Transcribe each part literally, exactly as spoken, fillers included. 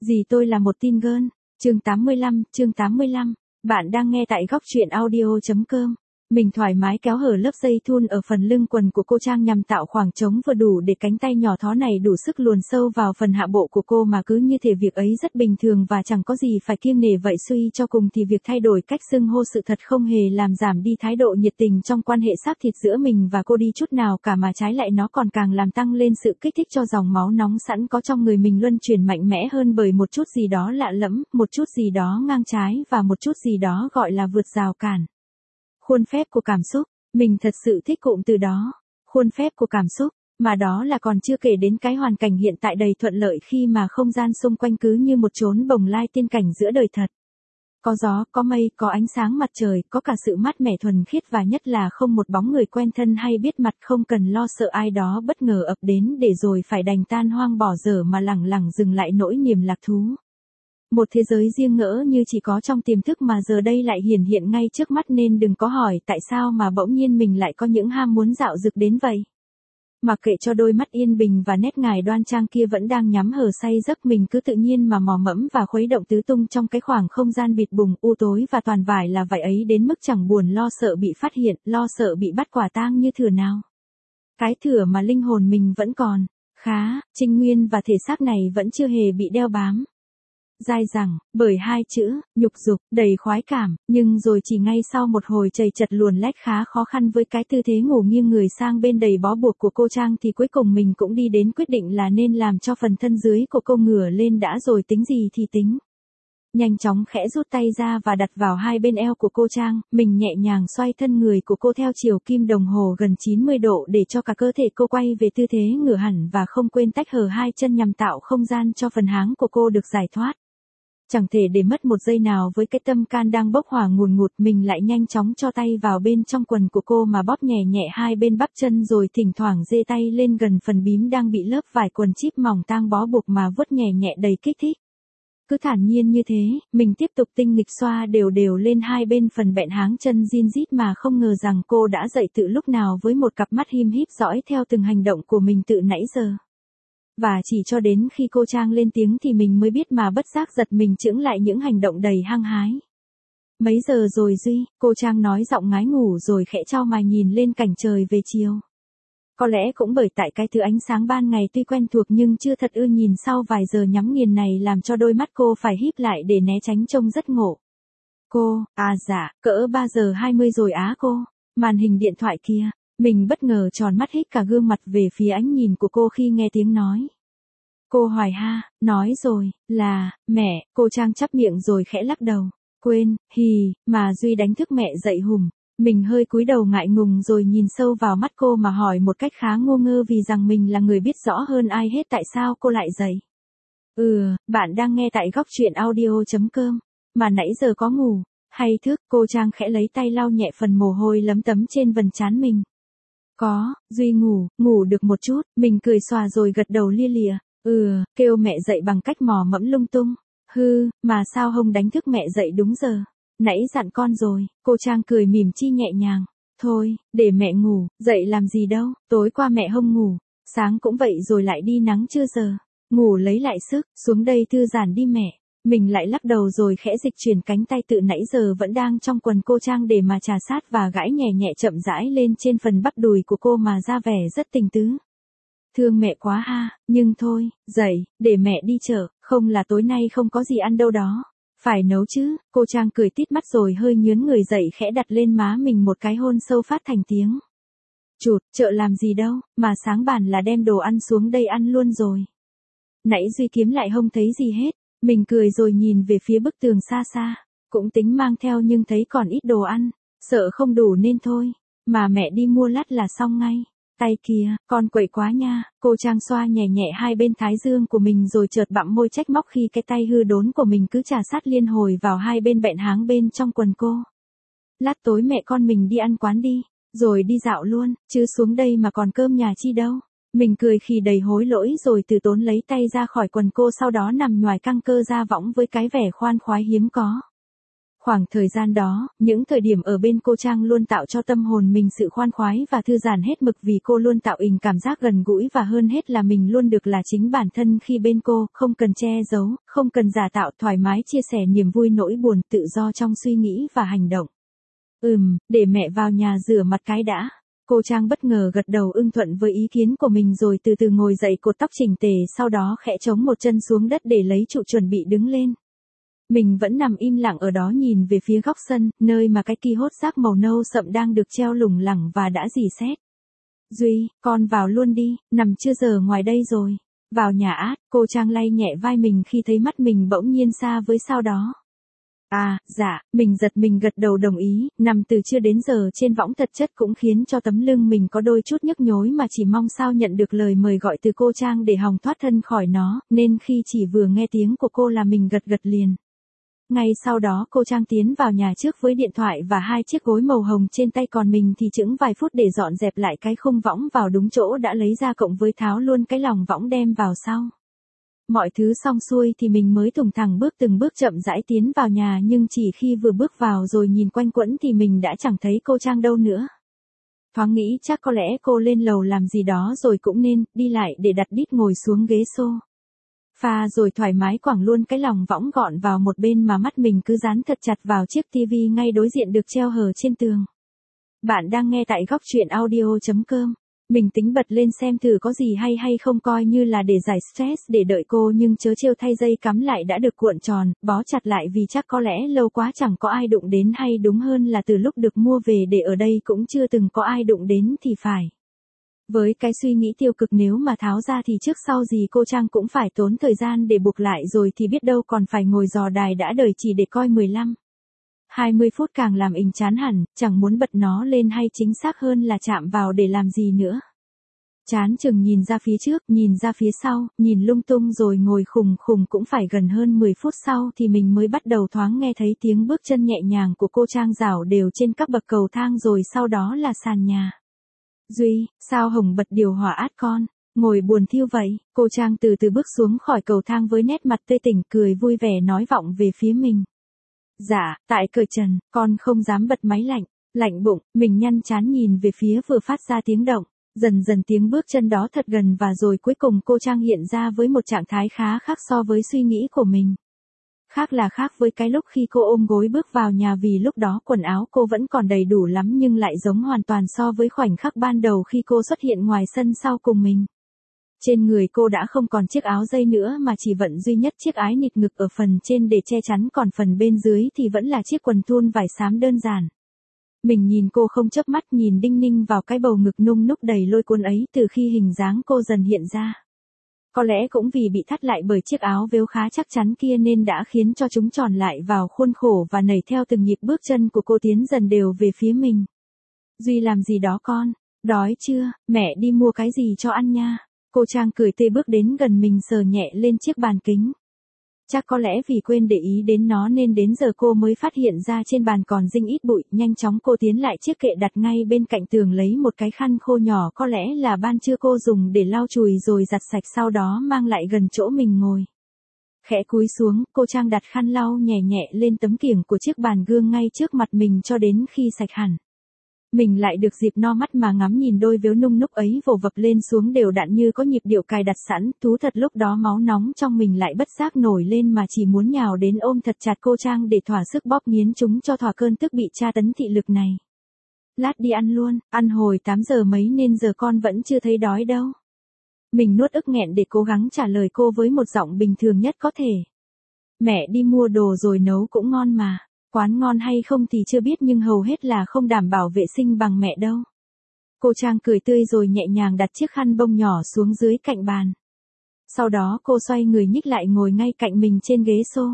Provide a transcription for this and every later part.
Dì tôi là một teen girl. Chương tám mươi lăm, chương tám mươi lăm. Bạn đang nghe tại góc truyện audio.com. Mình thoải mái kéo hở lớp dây thun ở phần lưng quần của cô Trang nhằm tạo khoảng trống vừa đủ để cánh tay nhỏ thó này đủ sức luồn sâu vào phần hạ bộ của cô, mà cứ như thể việc ấy rất bình thường và chẳng có gì phải kiêng nể vậy. Suy cho cùng thì việc thay đổi cách xưng hô sự thật không hề làm giảm đi thái độ nhiệt tình trong quan hệ xác thịt giữa mình và cô đi chút nào cả, mà trái lại nó còn càng làm tăng lên sự kích thích cho dòng máu nóng sẵn có trong người mình luân chuyển mạnh mẽ hơn bởi một chút gì đó lạ lẫm, một chút gì đó ngang trái và một chút gì đó gọi là vượt rào cản. Khuôn phép của cảm xúc, mình thật sự thích cụm từ đó, khuôn phép của cảm xúc, mà đó là còn chưa kể đến cái hoàn cảnh hiện tại đầy thuận lợi khi mà không gian xung quanh cứ như một chốn bồng lai tiên cảnh giữa đời thật. Có gió, có mây, có ánh sáng mặt trời, có cả sự mát mẻ thuần khiết và nhất là không một bóng người quen thân hay biết mặt, không cần lo sợ ai đó bất ngờ ập đến để rồi phải đành tan hoang bỏ dở mà lẳng lẳng dừng lại nỗi niềm lạc thú. Một thế giới riêng ngỡ như chỉ có trong tiềm thức mà giờ đây lại hiển hiện ngay trước mắt, nên đừng có hỏi tại sao mà bỗng nhiên mình lại có những ham muốn dạo dực đến vậy. Mặc kệ cho đôi mắt yên bình và nét ngài đoan trang kia vẫn đang nhắm hờ say giấc, mình cứ tự nhiên mà mò mẫm và khuấy động tứ tung trong cái khoảng không gian bịt bùng u tối và toàn vải là vậy ấy, đến mức chẳng buồn lo sợ bị phát hiện, lo sợ bị bắt quả tang như thừa nào. Cái thừa mà linh hồn mình vẫn còn, khá, trinh nguyên và thể xác này vẫn chưa hề bị đeo bám. Dai dẳng, bởi hai chữ, nhục dục, đầy khoái cảm, nhưng rồi chỉ ngay sau một hồi chầy chật luồn lách khá khó khăn với cái tư thế ngủ nghiêng người sang bên đầy bó buộc của cô Trang thì cuối cùng mình cũng đi đến quyết định là nên làm cho phần thân dưới của cô ngửa lên đã rồi tính gì thì tính. Nhanh chóng khẽ rút tay ra và đặt vào hai bên eo của cô Trang, mình nhẹ nhàng xoay thân người của cô theo chiều kim đồng hồ gần chín mươi độ để cho cả cơ thể cô quay về tư thế ngửa hẳn và không quên tách hở hai chân nhằm tạo không gian cho phần háng của cô được giải thoát. Chẳng thể để mất một giây nào với cái tâm can đang bốc hỏa ngùn ngụt, mình lại nhanh chóng cho tay vào bên trong quần của cô mà bóp nhẹ nhẹ hai bên bắp chân, rồi thỉnh thoảng giơ tay lên gần phần bím đang bị lớp vải quần chíp mỏng tang bó buộc mà vuốt nhẹ nhẹ đầy kích thích. Cứ thản nhiên như thế, mình tiếp tục tinh nghịch xoa đều đều lên hai bên phần bẹn háng chân zin rít mà không ngờ rằng cô đã dậy từ lúc nào với một cặp mắt him híp dõi theo từng hành động của mình từ nãy giờ. Và chỉ cho đến khi cô Trang lên tiếng thì mình mới biết mà bất giác giật mình chững lại những hành động đầy hăng hái. Mấy giờ rồi Duy, cô Trang nói giọng ngái ngủ rồi khẽ chau mày nhìn lên cảnh trời về chiều. Có lẽ cũng bởi tại cái thứ ánh sáng ban ngày tuy quen thuộc nhưng chưa thật ưa nhìn sau vài giờ nhắm nghiền này làm cho đôi mắt cô phải híp lại để né tránh trông rất ngộ. Cô, à dạ, cỡ ba giờ hai mươi rồi á cô, màn hình điện thoại kia. Mình bất ngờ tròn mắt hít cả gương mặt về phía ánh nhìn của cô khi nghe tiếng nói. Cô Hoài ha, nói rồi, là, mẹ, cô Trang chắp miệng rồi khẽ lắc đầu. Quên, hì, mà Duy đánh thức mẹ dậy hùm. Mình hơi cúi đầu ngại ngùng rồi nhìn sâu vào mắt cô mà hỏi một cách khá ngô ngơ vì rằng mình là người biết rõ hơn ai hết tại sao cô lại dậy. Ừ, bạn đang nghe tại góc truyện audio.com, mà nãy giờ có ngủ, hay thức, cô Trang khẽ lấy tay lau nhẹ phần mồ hôi lấm tấm trên vầng trán mình. Có, Duy ngủ, ngủ được một chút, mình cười xòa rồi gật đầu lia lịa, ừ, kêu mẹ dậy bằng cách mò mẫm lung tung, hư, mà sao không đánh thức mẹ dậy đúng giờ, nãy dặn con rồi, cô Trang cười mỉm chi nhẹ nhàng, thôi, để mẹ ngủ, dậy làm gì đâu, tối qua mẹ không ngủ, sáng cũng vậy rồi lại đi nắng chưa giờ, ngủ lấy lại sức, xuống đây thư giãn đi mẹ. Mình lại lắc đầu rồi khẽ dịch chuyển cánh tay tự nãy giờ vẫn đang trong quần cô Trang để mà trà sát và gãi nhẹ nhẹ chậm rãi lên trên phần bắp đùi của cô mà ra vẻ rất tình tứ. Thương mẹ quá ha, nhưng thôi, dậy, để mẹ đi chợ, không là tối nay không có gì ăn đâu đó. Phải nấu chứ, cô Trang cười tít mắt rồi hơi nhướn người dậy khẽ đặt lên má mình một cái hôn sâu phát thành tiếng. Chụt, chợ làm gì đâu, mà sáng bản là đem đồ ăn xuống đây ăn luôn rồi. Nãy Duy kiếm lại không thấy gì hết. Mình cười rồi nhìn về phía bức tường xa xa, cũng tính mang theo nhưng thấy còn ít đồ ăn, sợ không đủ nên thôi, mà mẹ đi mua lát là xong ngay. Tay kia, con quậy quá nha, cô Trang xoa nhẹ nhẹ hai bên thái dương của mình rồi chợt bặm môi trách móc khi cái tay hư đốn của mình cứ trà sát liên hồi vào hai bên bẹn háng bên trong quần cô. Lát tối mẹ con mình đi ăn quán đi, rồi đi dạo luôn, chứ xuống đây mà còn cơm nhà chi đâu. Mình cười khi đầy hối lỗi rồi từ tốn lấy tay ra khỏi quần cô, sau đó nằm nhoài căng cơ ra võng với cái vẻ khoan khoái hiếm có. Khoảng thời gian đó, những thời điểm ở bên cô Trang luôn tạo cho tâm hồn mình sự khoan khoái và thư giãn hết mực vì cô luôn tạo hình cảm giác gần gũi và hơn hết là mình luôn được là chính bản thân khi bên cô, không cần che giấu, không cần giả tạo, thoải mái chia sẻ niềm vui nỗi buồn tự do trong suy nghĩ và hành động. Ừm, để mẹ vào nhà rửa mặt cái đã. Cô Trang bất ngờ gật đầu ưng thuận với ý kiến của mình rồi từ từ ngồi dậy cột tóc chỉnh tề sau đó khẽ chống một chân xuống đất để lấy trụ chuẩn bị đứng lên. Mình vẫn nằm im lặng ở đó nhìn về phía góc sân, nơi mà cái ki hốt rác màu nâu sậm đang được treo lủng lẳng và đã rỉ sét. Duy, con vào luôn đi, nằm chưa giờ ngoài đây rồi. Vào nhà át, cô Trang lay nhẹ vai mình khi thấy mắt mình bỗng nhiên xa với sao đó. À, dạ, mình giật mình gật đầu đồng ý, nằm từ trưa đến giờ trên võng thật chất cũng khiến cho tấm lưng mình có đôi chút nhức nhối mà chỉ mong sao nhận được lời mời gọi từ cô Trang để hòng thoát thân khỏi nó, nên khi chỉ vừa nghe tiếng của cô là mình gật gật liền. Ngay sau đó cô Trang tiến vào nhà trước với điện thoại và hai chiếc gối màu hồng trên tay còn mình thì chững vài phút để dọn dẹp lại cái khung võng vào đúng chỗ đã lấy ra cộng với tháo luôn cái lòng võng đem vào sau. Mọi thứ xong xuôi thì mình mới thùng thẳng bước từng bước chậm rãi tiến vào nhà nhưng chỉ khi vừa bước vào rồi nhìn quanh quẩn thì mình đã chẳng thấy cô Trang đâu nữa. Thoáng nghĩ chắc có lẽ cô lên lầu làm gì đó rồi cũng nên đi lại để đặt đít ngồi xuống ghế xô pha rồi thoải mái quẳng luôn cái lòng võng gọn vào một bên mà mắt mình cứ dán thật chặt vào chiếc tivi ngay đối diện được treo hờ trên tường. Bạn đang nghe tại góc truyện audio chấm com. Mình tính bật lên xem thử có gì hay hay không coi như là để giải stress để đợi cô nhưng chớ trêu thay dây cắm lại đã được cuộn tròn, bó chặt lại vì chắc có lẽ lâu quá chẳng có ai đụng đến hay đúng hơn là từ lúc được mua về để ở đây cũng chưa từng có ai đụng đến thì phải. Với cái suy nghĩ tiêu cực nếu mà tháo ra thì trước sau gì cô Trang cũng phải tốn thời gian để buộc lại rồi thì biết đâu còn phải ngồi dò đài đã đời chỉ để coi mười lăm, hai mươi phút càng làm ình chán hẳn, chẳng muốn bật nó lên hay chính xác hơn là chạm vào để làm gì nữa. Chán chừng nhìn ra phía trước, nhìn ra phía sau, nhìn lung tung rồi ngồi khùng khùng cũng phải gần hơn mười phút sau thì mình mới bắt đầu thoáng nghe thấy tiếng bước chân nhẹ nhàng của cô Trang rảo đều trên các bậc cầu thang rồi sau đó là sàn nhà. Duy, sao Hồng bật điều hòa át con, ngồi buồn thiêu vậy, cô Trang từ từ bước xuống khỏi cầu thang với nét mặt tươi tỉnh cười vui vẻ nói vọng về phía mình. Dạ, tại cởi trần, con không dám bật máy lạnh, lạnh bụng, mình nhăn chán nhìn về phía vừa phát ra tiếng động, dần dần tiếng bước chân đó thật gần và rồi cuối cùng cô Trang hiện ra với một trạng thái khá khác so với suy nghĩ của mình. Khác là khác với cái lúc khi cô ôm gối bước vào nhà vì lúc đó quần áo cô vẫn còn đầy đủ lắm nhưng lại giống hoàn toàn so với khoảnh khắc ban đầu khi cô xuất hiện ngoài sân sau cùng mình. Trên người cô đã không còn chiếc áo dây nữa mà chỉ vận duy nhất chiếc ái nịt ngực ở phần trên để che chắn còn phần bên dưới thì vẫn là chiếc quần thun vải xám đơn giản. Mình nhìn cô không chớp mắt nhìn đinh ninh vào cái bầu ngực nung núc đầy lôi cuốn ấy từ khi hình dáng cô dần hiện ra. Có lẽ cũng vì bị thắt lại bởi chiếc áo vếu khá chắc chắn kia nên đã khiến cho chúng tròn lại vào khuôn khổ và nảy theo từng nhịp bước chân của cô tiến dần đều về phía mình. Duy làm gì đó con? Đói chưa? Mẹ đi mua cái gì cho ăn nha? Cô Trang cười tươi bước đến gần mình sờ nhẹ lên chiếc bàn kính. Chắc có lẽ vì quên để ý đến nó nên đến giờ cô mới phát hiện ra trên bàn còn dinh ít bụi, nhanh chóng cô tiến lại chiếc kệ đặt ngay bên cạnh tường lấy một cái khăn khô nhỏ có lẽ là ban trưa cô dùng để lau chùi rồi giặt sạch sau đó mang lại gần chỗ mình ngồi. Khẽ cúi xuống, cô Trang đặt khăn lau nhẹ nhẹ lên tấm kiềng của chiếc bàn gương ngay trước mặt mình cho đến khi sạch hẳn. Mình lại được dịp no mắt mà ngắm nhìn đôi vếu nung núc ấy vồ vập lên xuống đều đặn như có nhịp điệu cài đặt sẵn, thú thật lúc đó máu nóng trong mình lại bất giác nổi lên mà chỉ muốn nhào đến ôm thật chặt cô Trang để thỏa sức bóp nghiến chúng cho thỏa cơn tức bị tra tấn thị lực này. Lát đi ăn luôn, ăn hồi tám giờ mấy nên giờ con vẫn chưa thấy đói đâu. Mình nuốt ức nghẹn để cố gắng trả lời cô với một giọng bình thường nhất có thể. Mẹ đi mua đồ rồi nấu cũng ngon mà. Quán ngon hay không thì chưa biết nhưng hầu hết là không đảm bảo vệ sinh bằng mẹ đâu. Cô Trang cười tươi rồi nhẹ nhàng đặt chiếc khăn bông nhỏ xuống dưới cạnh bàn. Sau đó cô xoay người nhích lại ngồi ngay cạnh mình trên ghế xô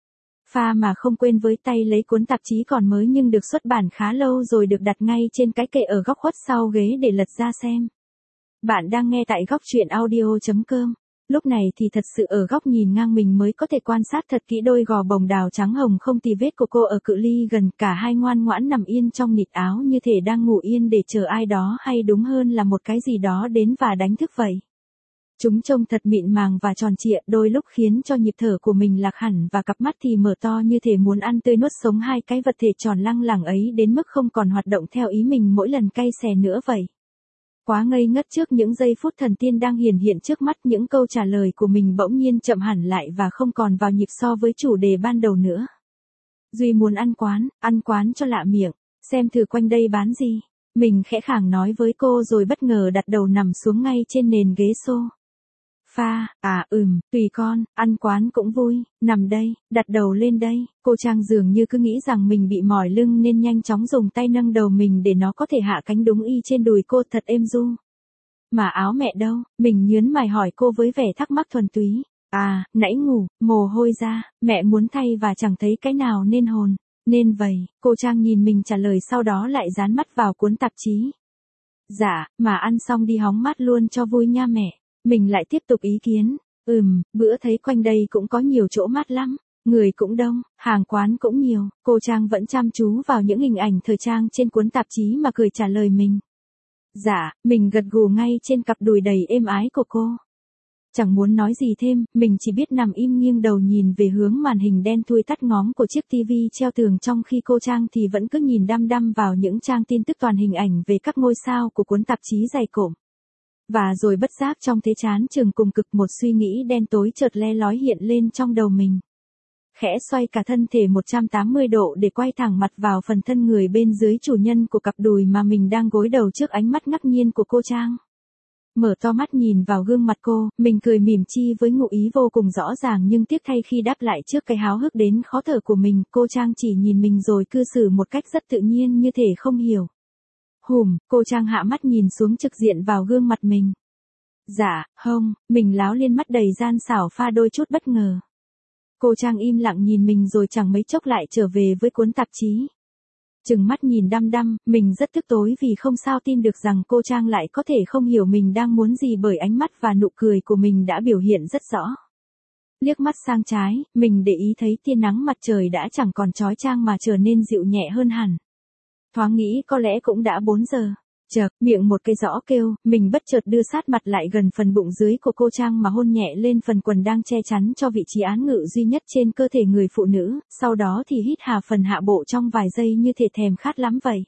pha mà không quên với tay lấy cuốn tạp chí còn mới nhưng được xuất bản khá lâu rồi được đặt ngay trên cái kệ ở góc khuất sau ghế để lật ra xem. Bạn đang nghe tại góc truyện audio chấm com. Lúc này thì thật sự ở góc nhìn ngang mình mới có thể quan sát thật kỹ đôi gò bồng đào trắng hồng không tì vết của cô ở cự ly gần, cả hai ngoan ngoãn nằm yên trong nịt áo như thể đang ngủ yên để chờ ai đó hay đúng hơn là một cái gì đó đến và đánh thức vậy. Chúng trông thật mịn màng và tròn trịa, đôi lúc khiến cho nhịp thở của mình lạc hẳn và cặp mắt thì mở to như thể muốn ăn tươi nuốt sống hai cái vật thể tròn lăng lẳng ấy đến mức không còn hoạt động theo ý mình mỗi lần cay xè nữa vậy. Quá ngây ngất trước những giây phút thần tiên đang hiển hiện trước mắt, những câu trả lời của mình bỗng nhiên chậm hẳn lại và không còn vào nhịp so với chủ đề ban đầu nữa. Duy muốn ăn quán, ăn quán cho lạ miệng, xem thử quanh đây bán gì. Mình khẽ khàng nói với cô rồi bất ngờ đặt đầu nằm xuống ngay trên nền ghế xô. Pha, à ừm, tùy con, ăn quán cũng vui, nằm đây, đặt đầu lên đây. Cô Trang dường như cứ nghĩ rằng mình bị mỏi lưng nên nhanh chóng dùng tay nâng đầu mình để nó có thể hạ cánh đúng y trên đùi cô thật êm du. Mà áo mẹ đâu? Mình nhớn mày hỏi cô với vẻ thắc mắc thuần túy. À, nãy ngủ, mồ hôi ra, mẹ muốn thay và chẳng thấy cái nào nên hồn. Nên vậy, cô Trang nhìn mình trả lời sau đó lại dán mắt vào cuốn tạp chí. Dạ, mà ăn xong đi hóng mát luôn cho vui nha mẹ. Mình lại tiếp tục ý kiến. Ừm, bữa thấy quanh đây cũng có nhiều chỗ mát lắm. Người cũng đông, hàng quán cũng nhiều. Cô Trang vẫn chăm chú vào những hình ảnh thời trang trên cuốn tạp chí mà cười trả lời mình. Dạ, mình gật gù ngay trên cặp đùi đầy êm ái của cô. Chẳng muốn nói gì thêm, mình chỉ biết nằm im nghiêng đầu nhìn về hướng màn hình đen thui tắt ngóm của chiếc tivi treo tường, trong khi cô Trang thì vẫn cứ nhìn đăm đăm vào những trang tin tức toàn hình ảnh về các ngôi sao của cuốn tạp chí dày cộm. Và rồi bất giác trong thế chán chừng cùng cực, một suy nghĩ đen tối chợt le lói hiện lên trong đầu mình. Khẽ xoay cả thân thể một trăm tám mươi độ để quay thẳng mặt vào phần thân người bên dưới chủ nhân của cặp đùi mà mình đang gối đầu trước ánh mắt ngạc nhiên của cô Trang. Mở to mắt nhìn vào gương mặt cô, mình cười mỉm chi với ngụ ý vô cùng rõ ràng, nhưng tiếc thay khi đáp lại trước cái háo hức đến khó thở của mình, cô Trang chỉ nhìn mình rồi cư xử một cách rất tự nhiên như thể không hiểu. Hùm, cô Trang hạ mắt nhìn xuống trực diện vào gương mặt mình. Dạ, không, mình láo liên mắt đầy gian xảo pha đôi chút bất ngờ. Cô Trang im lặng nhìn mình rồi chẳng mấy chốc lại trở về với cuốn tạp chí. Chừng mắt nhìn đăm đăm, mình rất tức tối vì không sao tin được rằng cô Trang lại có thể không hiểu mình đang muốn gì, bởi ánh mắt và nụ cười của mình đã biểu hiện rất rõ. Liếc mắt sang trái, mình để ý thấy tia nắng mặt trời đã chẳng còn chói chang mà trở nên dịu nhẹ hơn hẳn. Thoáng nghĩ có lẽ cũng đã bốn giờ. Chợt, miệng một cái rõ kêu, mình bất chợt đưa sát mặt lại gần phần bụng dưới của cô Trang mà hôn nhẹ lên phần quần đang che chắn cho vị trí án ngự duy nhất trên cơ thể người phụ nữ, sau đó thì hít hà phần hạ bộ trong vài giây như thể thèm khát lắm vậy.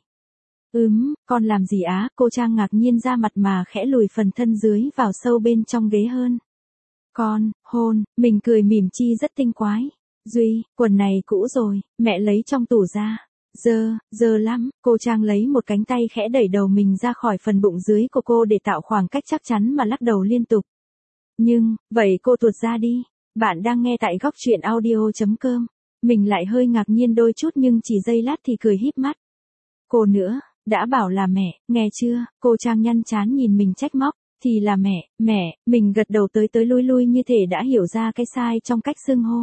Ừm, con làm gì á? Cô Trang ngạc nhiên ra mặt mà khẽ lùi phần thân dưới vào sâu bên trong ghế hơn. Con, hôn, mình cười mỉm chi rất tinh quái. Duy, quần này cũ rồi, mẹ lấy trong tủ ra. Dơ, dơ lắm, cô Trang lấy một cánh tay khẽ đẩy đầu mình ra khỏi phần bụng dưới của cô để tạo khoảng cách chắc chắn mà lắc đầu liên tục. Nhưng, vậy cô tuột ra đi. Bạn đang nghe tại góc truyện audio chấm com. Mình lại hơi ngạc nhiên đôi chút nhưng chỉ giây lát thì cười híp mắt. Cô nữa, đã bảo là mẹ, nghe chưa? Cô Trang nhăn trán nhìn mình trách móc. Thì là mẹ, mẹ, mình gật đầu tới tới lui lui như thể đã hiểu ra cái sai trong cách xưng hô.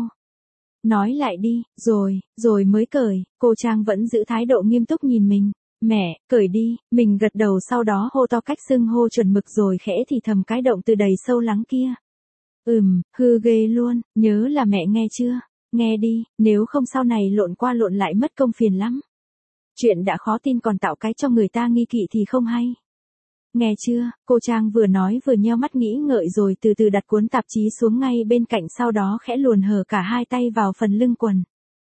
Nói lại đi, rồi, rồi mới cởi. Cô Trang vẫn giữ thái độ nghiêm túc nhìn mình. Mẹ, cởi đi. Mình gật đầu sau đó hô to cách xưng hô chuẩn mực rồi khẽ thì thầm cái động từ đầy sâu lắng kia. Ừm, hư ghê luôn, nhớ là mẹ nghe chưa? Nghe đi, nếu không sau này lộn qua lộn lại mất công phiền lắm. Chuyện đã khó tin còn tạo cái cho người ta nghi kỵ thì không hay. Nghe chưa? Cô Trang vừa nói vừa nheo mắt nghĩ ngợi rồi từ từ đặt cuốn tạp chí xuống ngay bên cạnh, sau đó khẽ luồn hở cả hai tay vào phần lưng quần.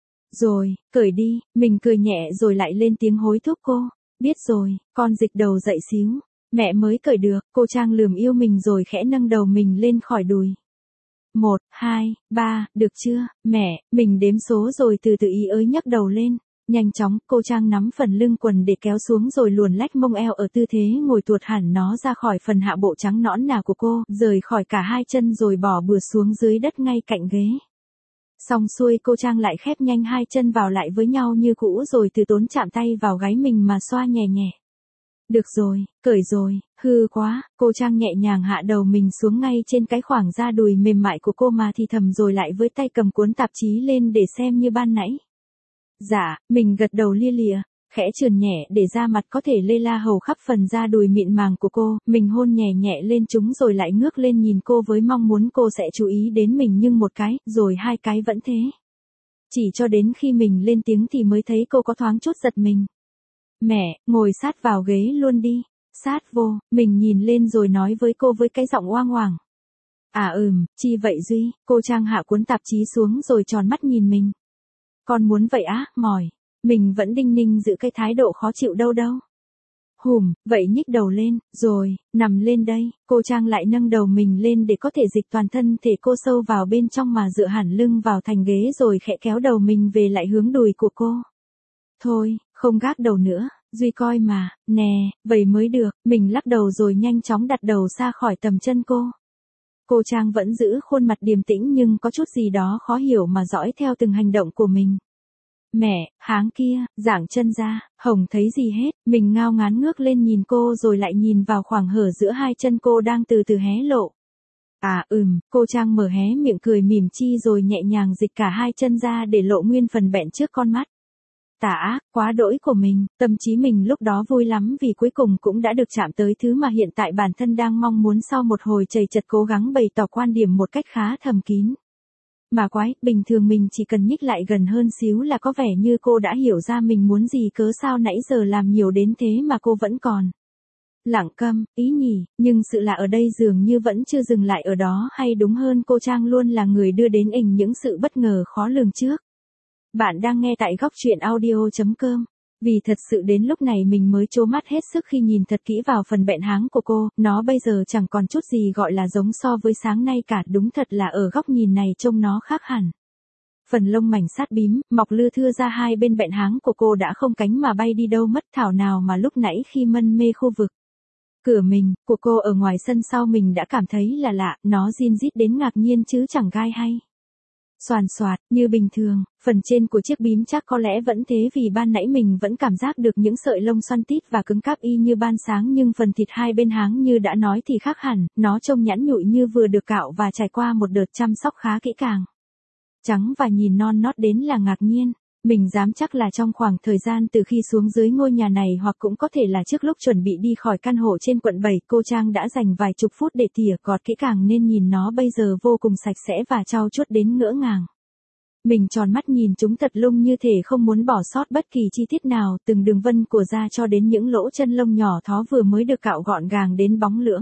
Rồi, cởi đi. Mình cười nhẹ rồi lại lên tiếng hối thúc cô. Biết rồi, con dịch đầu dậy xíu. Mẹ mới cởi được. Cô Trang lườm yêu mình rồi khẽ nâng đầu mình lên khỏi đùi. Một, hai, ba, được chưa? Mẹ, mình đếm số rồi từ từ ý ới nhấc đầu lên. Nhanh chóng, cô Trang nắm phần lưng quần để kéo xuống rồi luồn lách mông eo ở tư thế ngồi tuột hẳn nó ra khỏi phần hạ bộ trắng nõn nà của cô, rời khỏi cả hai chân rồi bỏ bừa xuống dưới đất ngay cạnh ghế. Xong xuôi cô Trang lại khép nhanh hai chân vào lại với nhau như cũ rồi từ tốn chạm tay vào gáy mình mà xoa nhẹ nhẹ. Được rồi, cởi rồi, hư quá. Cô Trang nhẹ nhàng hạ đầu mình xuống ngay trên cái khoảng da đùi mềm mại của cô mà thì thầm rồi lại với tay cầm cuốn tạp chí lên để xem như ban nãy. Dạ, mình gật đầu lia lịa, khẽ trườn nhẹ để da mặt có thể lê la hầu khắp phần da đùi mịn màng của cô, mình hôn nhẹ nhẹ lên chúng rồi lại ngước lên nhìn cô với mong muốn cô sẽ chú ý đến mình, nhưng một cái, rồi hai cái vẫn thế. Chỉ cho đến khi mình lên tiếng thì mới thấy cô có thoáng chút giật mình. Mẹ, ngồi sát vào ghế luôn đi. Sát vô, mình nhìn lên rồi nói với cô với cái giọng oang oàng. À ừm, chi vậy Duy, cô Trang hạ cuốn tạp chí xuống rồi tròn mắt nhìn mình. Con muốn vậy á, mỏi. Mình vẫn đinh ninh giữ cái thái độ khó chịu đâu đâu. Hùm, vậy nhích đầu lên, rồi, nằm lên đây, cô Trang lại nâng đầu mình lên để có thể dịch toàn thân thể cô sâu vào bên trong mà dựa hẳn lưng vào thành ghế rồi khẽ kéo đầu mình về lại hướng đùi của cô. Thôi, không gác đầu nữa, Duy coi mà, nè, vậy mới được, mình lắc đầu rồi nhanh chóng đặt đầu xa khỏi tầm chân cô. Cô Trang vẫn giữ khuôn mặt điềm tĩnh nhưng có chút gì đó khó hiểu mà dõi theo từng hành động của mình. Mẹ, háng kia, giảng chân ra, Hồng thấy gì hết, mình ngao ngán ngước lên nhìn cô rồi lại nhìn vào khoảng hở giữa hai chân cô đang từ từ hé lộ. À ừm, cô Trang mở hé miệng cười mỉm chi rồi nhẹ nhàng dịch cả hai chân ra để lộ nguyên phần bẹn trước con mắt. Tà ác, quá đỗi của mình, tâm trí mình lúc đó vui lắm vì cuối cùng cũng đã được chạm tới thứ mà hiện tại bản thân đang mong muốn sau một hồi chầy chật cố gắng bày tỏ quan điểm một cách khá thầm kín. Mà quái, bình thường mình chỉ cần nhích lại gần hơn xíu là có vẻ như cô đã hiểu ra mình muốn gì cớ sao nãy giờ làm nhiều đến thế mà cô vẫn còn lặng câm, ý nhỉ, nhưng sự lạ ở đây dường như vẫn chưa dừng lại ở đó hay đúng hơn cô Trang luôn là người đưa đến ình những sự bất ngờ khó lường trước. Bạn đang nghe tại góc truyện audio chấm com. Vì thật sự đến lúc này mình mới trố mắt hết sức khi nhìn thật kỹ vào phần bẹn háng của cô, nó bây giờ chẳng còn chút gì gọi là giống so với sáng nay cả, đúng thật là ở góc nhìn này trông nó khác hẳn. Phần lông mảnh sát bím, mọc lưa thưa ra hai bên bẹn háng của cô đã không cánh mà bay đi đâu mất thảo nào mà lúc nãy khi mân mê khu vực cửa mình, của cô ở ngoài sân sau mình đã cảm thấy là lạ, nó rin rít đến ngạc nhiên chứ chẳng gai hay. Xoàn xoạt, như bình thường, phần trên của chiếc bím chắc có lẽ vẫn thế vì ban nãy mình vẫn cảm giác được những sợi lông xoăn tít và cứng cáp y như ban sáng nhưng phần thịt hai bên háng như đã nói thì khác hẳn, nó trông nhẵn nhụi như vừa được cạo và trải qua một đợt chăm sóc khá kỹ càng. Trắng và nhìn non nót đến là ngạc nhiên. Mình dám chắc là trong khoảng thời gian từ khi xuống dưới ngôi nhà này hoặc cũng có thể là trước lúc chuẩn bị đi khỏi căn hộ trên quận bảy, cô Trang đã dành vài chục phút để tỉa gọt kỹ càng nên nhìn nó bây giờ vô cùng sạch sẽ và trau chuốt đến ngỡ ngàng. Mình tròn mắt nhìn chúng thật lung như thể không muốn bỏ sót bất kỳ chi tiết nào, từng đường vân của da cho đến những lỗ chân lông nhỏ thó vừa mới được cạo gọn gàng đến bóng lưỡng.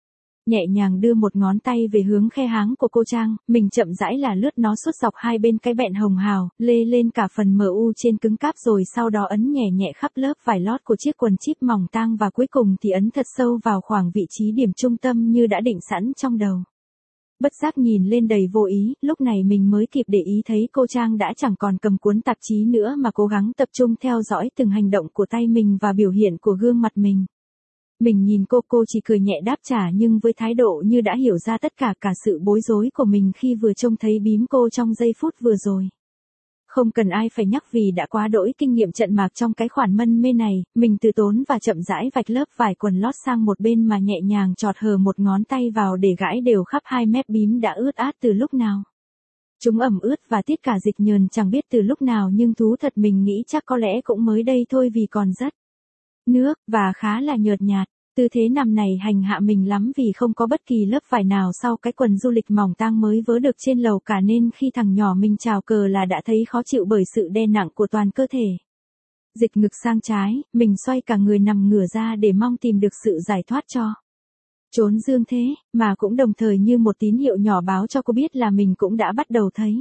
Nhẹ nhàng đưa một ngón tay về hướng khe háng của cô Trang, mình chậm rãi là lướt nó suốt dọc hai bên cái bẹn hồng hào, lê lên cả phần mờ u trên cứng cáp rồi sau đó ấn nhẹ nhẹ khắp lớp vải lót của chiếc quần chíp mỏng tang và cuối cùng thì ấn thật sâu vào khoảng vị trí điểm trung tâm như đã định sẵn trong đầu. Bất giác nhìn lên đầy vô ý, lúc này mình mới kịp để ý thấy cô Trang đã chẳng còn cầm cuốn tạp chí nữa mà cố gắng tập trung theo dõi từng hành động của tay mình và biểu hiện của gương mặt mình. Mình nhìn cô, cô chỉ cười nhẹ đáp trả nhưng với thái độ như đã hiểu ra tất cả cả sự bối rối của mình khi vừa trông thấy bím cô trong giây phút vừa rồi. Không cần ai phải nhắc vì đã quá đỗi kinh nghiệm trận mạc trong cái khoản mân mê này, mình từ tốn và chậm rãi vạch lớp vải quần lót sang một bên mà nhẹ nhàng chọt hờ một ngón tay vào để gãi đều khắp hai mép bím đã ướt át từ lúc nào. Chúng ẩm ướt và tiết cả dịch nhờn chẳng biết từ lúc nào nhưng thú thật mình nghĩ chắc có lẽ cũng mới đây thôi vì còn rất nước, và khá là nhợt nhạt. Tư thế nằm này hành hạ mình lắm vì không có bất kỳ lớp vải nào sau cái quần du lịch mỏng tang mới vớ được trên lầu cả nên khi thằng nhỏ mình chào cờ là đã thấy khó chịu bởi sự đè nặng của toàn cơ thể. Dịch ngực sang trái, mình xoay cả người nằm ngửa ra để mong tìm được sự giải thoát cho trốn dương thế, mà cũng đồng thời như một tín hiệu nhỏ báo cho cô biết là mình cũng đã bắt đầu thấy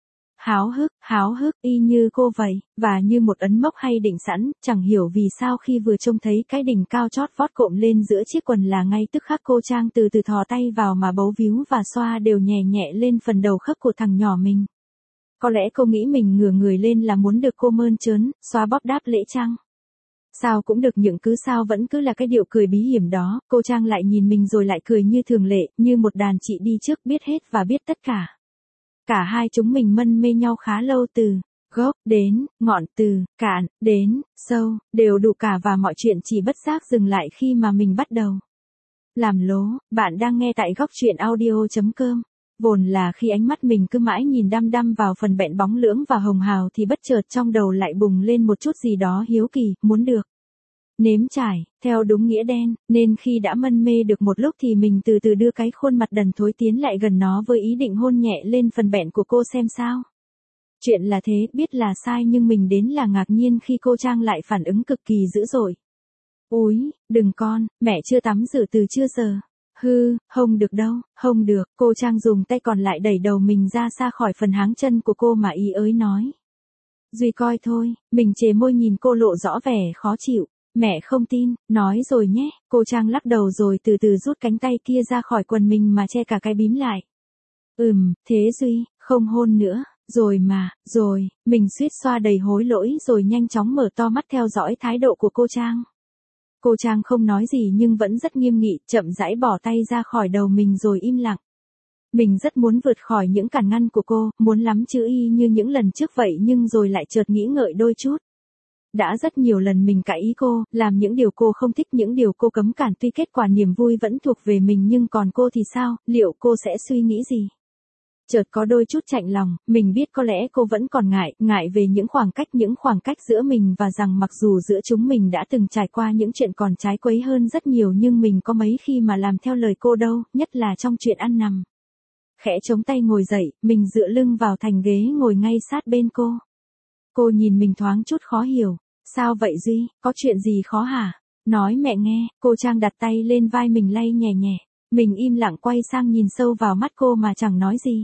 háo hức, háo hức y như cô vậy, và như một ấn mốc hay định sẵn, chẳng hiểu vì sao khi vừa trông thấy cái đỉnh cao chót vót cộm lên giữa chiếc quần là ngay tức khắc cô Trang từ từ thò tay vào mà bấu víu và xoa đều nhẹ nhẹ lên phần đầu khớp của thằng nhỏ mình. Có lẽ cô nghĩ mình ngửa người lên là muốn được cô mơn trớn, xoa bóp đáp lễ chăng? Sao cũng được nhưng cứ sao vẫn cứ là cái điệu cười bí hiểm đó, cô Trang lại nhìn mình rồi lại cười như thường lệ, như một đàn chị đi trước biết hết và biết tất cả. Cả hai chúng mình mân mê nhau khá lâu từ gốc đến ngọn, từ cạn đến sâu, đều đủ cả và mọi chuyện chỉ bất giác dừng lại khi mà mình bắt đầu làm lố. Bạn đang nghe tại góc truyện audio chấm com. Vốn là khi ánh mắt mình cứ mãi nhìn đăm đăm vào phần bẹn bóng lưỡng và hồng hào thì bất chợt trong đầu lại bùng lên một chút gì đó hiếu kỳ, muốn được nếm trải, theo đúng nghĩa đen, nên khi đã mân mê được một lúc thì mình từ từ đưa cái khuôn mặt đần thối tiến lại gần nó với ý định hôn nhẹ lên phần bẹn của cô xem sao. Chuyện là thế, biết là sai nhưng mình đến là ngạc nhiên khi cô Trang lại phản ứng cực kỳ dữ dội. Úi, đừng con, mẹ chưa tắm rửa từ chưa giờ. Hư, không được đâu, không được, cô Trang dùng tay còn lại đẩy đầu mình ra xa khỏi phần háng chân của cô mà ý ới nói. Duy coi thôi, mình chề môi nhìn cô lộ rõ vẻ khó chịu. Mẹ không tin, nói rồi nhé, cô Trang lắc đầu rồi từ từ rút cánh tay kia ra khỏi quần mình mà che cả cái bím lại. Ừm, thế Duy, không hôn nữa, rồi mà, rồi, mình suýt xoa đầy hối lỗi rồi nhanh chóng mở to mắt theo dõi thái độ của cô Trang. Cô Trang không nói gì nhưng vẫn rất nghiêm nghị, chậm rãi bỏ tay ra khỏi đầu mình rồi im lặng. Mình rất muốn vượt khỏi những cản ngăn của cô, muốn lắm chữ y như những lần trước vậy nhưng rồi lại chợt nghĩ ngợi đôi chút. Đã rất nhiều lần mình cãi ý cô, làm những điều cô không thích, những điều cô cấm cản, tuy kết quả niềm vui vẫn thuộc về mình nhưng còn cô thì sao, liệu cô sẽ suy nghĩ gì? Chợt có đôi chút chạnh lòng, mình biết có lẽ cô vẫn còn ngại, ngại về những khoảng cách, những khoảng cách giữa mình và rằng mặc dù giữa chúng mình đã từng trải qua những chuyện còn trái quấy hơn rất nhiều nhưng mình có mấy khi mà làm theo lời cô đâu, nhất là trong chuyện ăn nằm. Khẽ chống tay ngồi dậy, mình dựa lưng vào thành ghế ngồi ngay sát bên cô. Cô nhìn mình thoáng chút khó hiểu. Sao vậy Duy, có chuyện gì khó hả? Nói mẹ nghe, cô Trang đặt tay lên vai mình lay nhẹ nhẹ. Mình im lặng quay sang nhìn sâu vào mắt cô mà chẳng nói gì.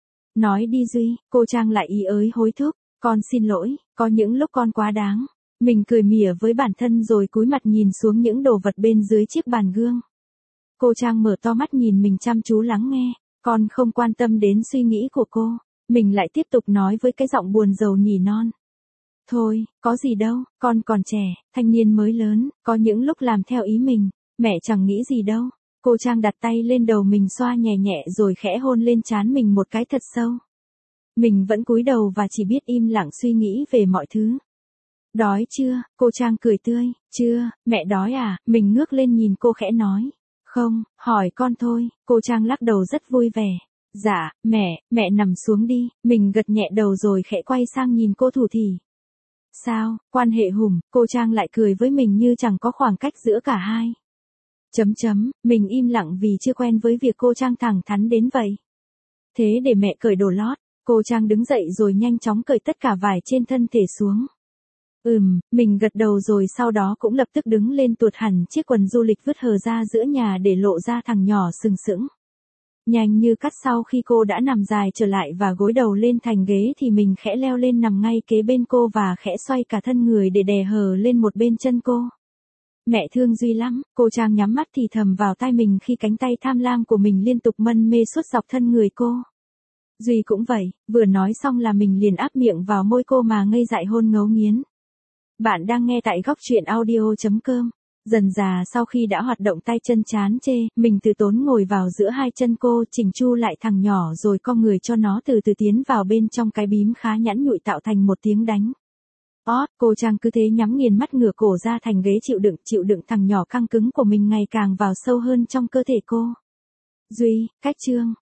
Nói đi Duy, cô Trang lại ý ới hối thúc. Con xin lỗi, có những lúc con quá đáng. Mình cười mỉa với bản thân rồi cúi mặt nhìn xuống những đồ vật bên dưới chiếc bàn gương. Cô Trang mở to mắt nhìn mình chăm chú lắng nghe. Con không quan tâm đến suy nghĩ của cô. Mình lại tiếp tục nói với cái giọng buồn rầu nỉ non. Thôi, có gì đâu, con còn trẻ, thanh niên mới lớn, có những lúc làm theo ý mình, mẹ chẳng nghĩ gì đâu. Cô Trang đặt tay lên đầu mình xoa nhẹ nhẹ rồi khẽ hôn lên trán mình một cái thật sâu. Mình vẫn cúi đầu và chỉ biết im lặng suy nghĩ về mọi thứ. Đói chưa? Cô Trang cười tươi. Chưa, mẹ đói à? Mình ngước lên nhìn cô khẽ nói. Không, hỏi con thôi. Cô Trang lắc đầu rất vui vẻ. Dạ, mẹ, mẹ nằm xuống đi. Mình gật nhẹ đầu rồi khẽ quay sang nhìn cô thủ thỉ. Sao, quan hệ hùng, cô Trang lại cười với mình như chẳng có khoảng cách giữa cả hai. Chấm chấm, mình im lặng vì chưa quen với việc cô Trang thẳng thắn đến vậy. Thế để mẹ cởi đồ lót, cô Trang đứng dậy rồi nhanh chóng cởi tất cả vải trên thân thể xuống. Ừm, mình gật đầu rồi sau đó cũng lập tức đứng lên tuột hẳn chiếc quần du lịch vứt hờ ra giữa nhà để lộ ra thằng nhỏ sừng sững. Nhanh như cắt sau khi cô đã nằm dài trở lại và gối đầu lên thành ghế thì mình khẽ leo lên nằm ngay kế bên cô và khẽ xoay cả thân người để đè hờ lên một bên chân cô. Mẹ thương Duy lắm, cô Trang nhắm mắt thì thầm vào tai mình khi cánh tay tham lam của mình liên tục mân mê suốt dọc thân người cô. Duy cũng vậy, vừa nói xong là mình liền áp miệng vào môi cô mà ngây dại hôn ngấu nghiến. Bạn đang nghe tại góc truyện audio chấm com. Dần dà sau khi đã hoạt động tay chân chán chê, mình từ tốn ngồi vào giữa hai chân cô, chỉnh chu lại thằng nhỏ rồi co người cho nó từ từ tiến vào bên trong cái bím khá nhẵn nhụi tạo thành một tiếng đánh. Ót, cô Trang cứ thế nhắm nghiền mắt ngửa cổ ra thành ghế chịu đựng, chịu đựng thằng nhỏ căng cứng của mình ngày càng vào sâu hơn trong cơ thể cô. Duy, cách chương,